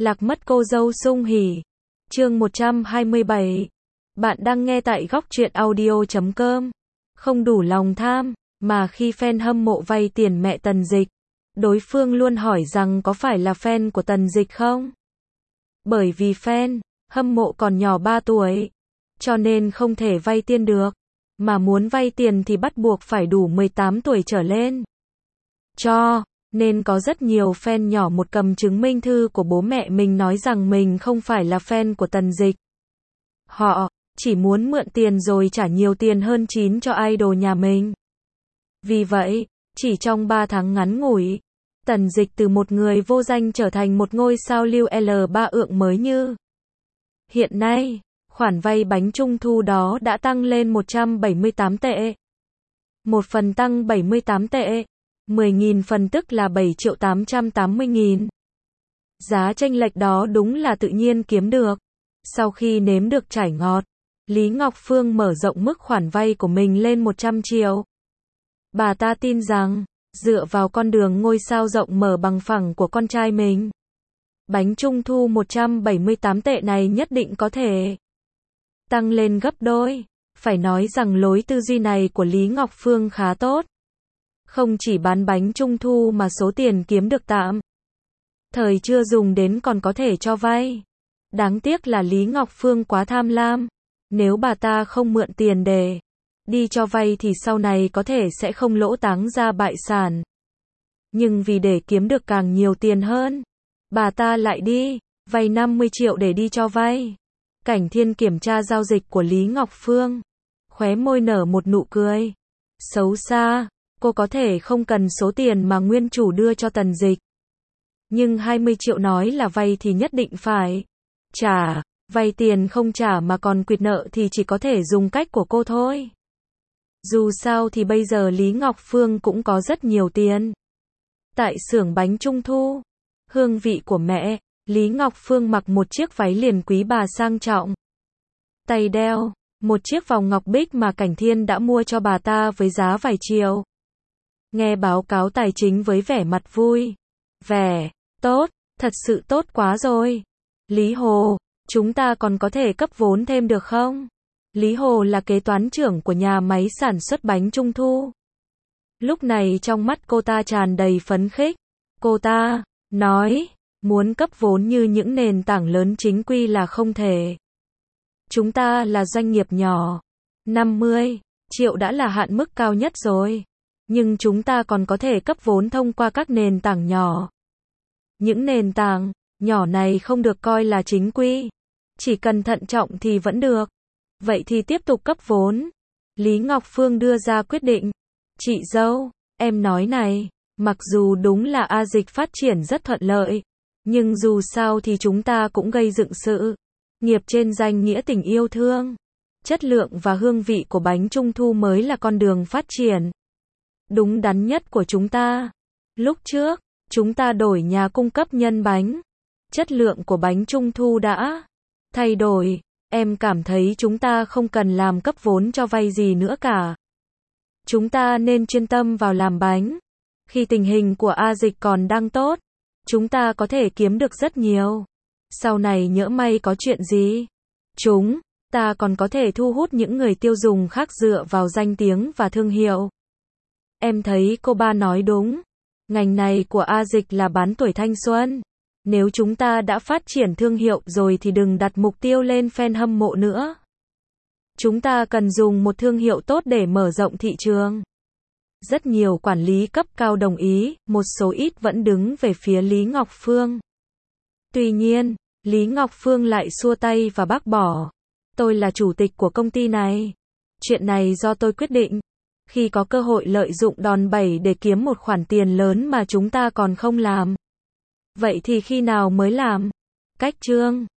Lạc mất cô dâu sung hỉ. Chương 127. Bạn đang nghe tại góc truyện audio.com. Không đủ lòng tham, mà khi fan hâm mộ vay tiền mẹ Tần Dịch, đối phương luôn hỏi rằng có phải là fan của Tần Dịch không? Bởi vì fan hâm mộ còn nhỏ 3 tuổi, cho nên không thể vay tiền được, mà muốn vay tiền thì bắt buộc phải đủ 18 tuổi trở lên. Nên có rất nhiều fan nhỏ một cầm chứng minh thư của bố mẹ mình nói rằng mình không phải là fan của Tần Dịch. Họ chỉ muốn mượn tiền rồi trả nhiều tiền hơn chín cho idol nhà mình. Vì vậy, chỉ trong 3 tháng ngắn ngủi, Tần Dịch từ một người vô danh trở thành một ngôi sao lưu L3 ượng mới như. Hiện nay, khoản vay bánh trung thu đó đã tăng lên 178 tệ. Một phần tăng 78 tệ. 10.000 phần tức là 7.880.000. Giá chênh lệch đó đúng là tự nhiên kiếm được. Sau khi nếm được trải ngọt, Lý Ngọc Phương mở rộng mức khoản vay của mình lên 100 triệu. Bà ta tin rằng, dựa vào con đường ngôi sao rộng mở bằng phẳng của con trai mình, bánh trung thu 178 tệ này nhất định có thể tăng lên gấp đôi. Phải nói rằng lối tư duy này của Lý Ngọc Phương khá tốt. Không chỉ bán bánh trung thu mà số tiền kiếm được tạm thời chưa dùng đến còn có thể cho vay. Đáng tiếc là Lý Ngọc Phương quá tham lam. Nếu bà ta không mượn tiền để đi cho vay thì sau này có thể sẽ không lỗ táng ra bại sản. Nhưng vì để kiếm được càng nhiều tiền hơn, bà ta lại đi vay 50 triệu để đi cho vay. Cảnh Thiên kiểm tra giao dịch của Lý Ngọc Phương, khóe môi nở một nụ cười xấu xa. Cô có thể không cần số tiền mà nguyên chủ đưa cho Tần Dịch, nhưng 20 triệu nói là vay thì nhất định phải trả. Vay tiền không trả mà còn quỵt nợ thì chỉ có thể dùng cách của cô thôi. Dù sao thì bây giờ Lý Ngọc Phương cũng có rất nhiều tiền. Tại xưởng bánh trung thu, hương vị của mẹ, Lý Ngọc Phương mặc một chiếc váy liền quý bà sang trọng. Tay đeo một chiếc vòng ngọc bích mà Cảnh Thiên đã mua cho bà ta với giá vài triệu. Nghe báo cáo tài chính với vẻ mặt vui vẻ. Tốt, thật sự tốt quá rồi. Lý Hồ, chúng ta còn có thể cấp vốn thêm được không? Lý Hồ là kế toán trưởng của nhà máy sản xuất bánh trung thu. Lúc này trong mắt cô ta tràn đầy phấn khích. Cô ta nói, muốn cấp vốn như những nền tảng lớn chính quy là không thể. Chúng ta là doanh nghiệp nhỏ. 50 triệu đã là hạn mức cao nhất rồi. Nhưng chúng ta còn có thể cấp vốn thông qua các nền tảng nhỏ. Những nền tảng nhỏ này không được coi là chính quy. Chỉ cần thận trọng thì vẫn được. Vậy thì tiếp tục cấp vốn. Lý Ngọc Phương đưa ra quyết định. Chị dâu, em nói này, mặc dù đúng là A Dịch phát triển rất thuận lợi, nhưng dù sao thì chúng ta cũng gây dựng sự nghiệp trên danh nghĩa tình yêu thương. Chất lượng và hương vị của bánh trung thu mới là con đường phát triển đúng đắn nhất của chúng ta. Lúc trước, chúng ta đổi nhà cung cấp nhân bánh. Chất lượng của bánh trung thu đã thay đổi. Em cảm thấy chúng ta không cần làm cấp vốn cho vay gì nữa cả. Chúng ta nên chuyên tâm vào làm bánh. Khi tình hình của A Dịch còn đang tốt, chúng ta có thể kiếm được rất nhiều. Sau này nhỡ may có chuyện gì, chúng ta còn có thể thu hút những người tiêu dùng khác dựa vào danh tiếng và thương hiệu. Em thấy cô ba nói đúng. Ngành này của A Dịch là bán tuổi thanh xuân. Nếu chúng ta đã phát triển thương hiệu rồi thì đừng đặt mục tiêu lên fan hâm mộ nữa. Chúng ta cần dùng một thương hiệu tốt để mở rộng thị trường. Rất nhiều quản lý cấp cao đồng ý, một số ít vẫn đứng về phía Lý Ngọc Phương. Tuy nhiên, Lý Ngọc Phương lại xua tay và bác bỏ. Tôi là chủ tịch của công ty này. Chuyện này do tôi quyết định. Khi có cơ hội lợi dụng đòn bẩy để kiếm một khoản tiền lớn mà chúng ta còn không làm. Vậy thì khi nào mới làm? Cách chương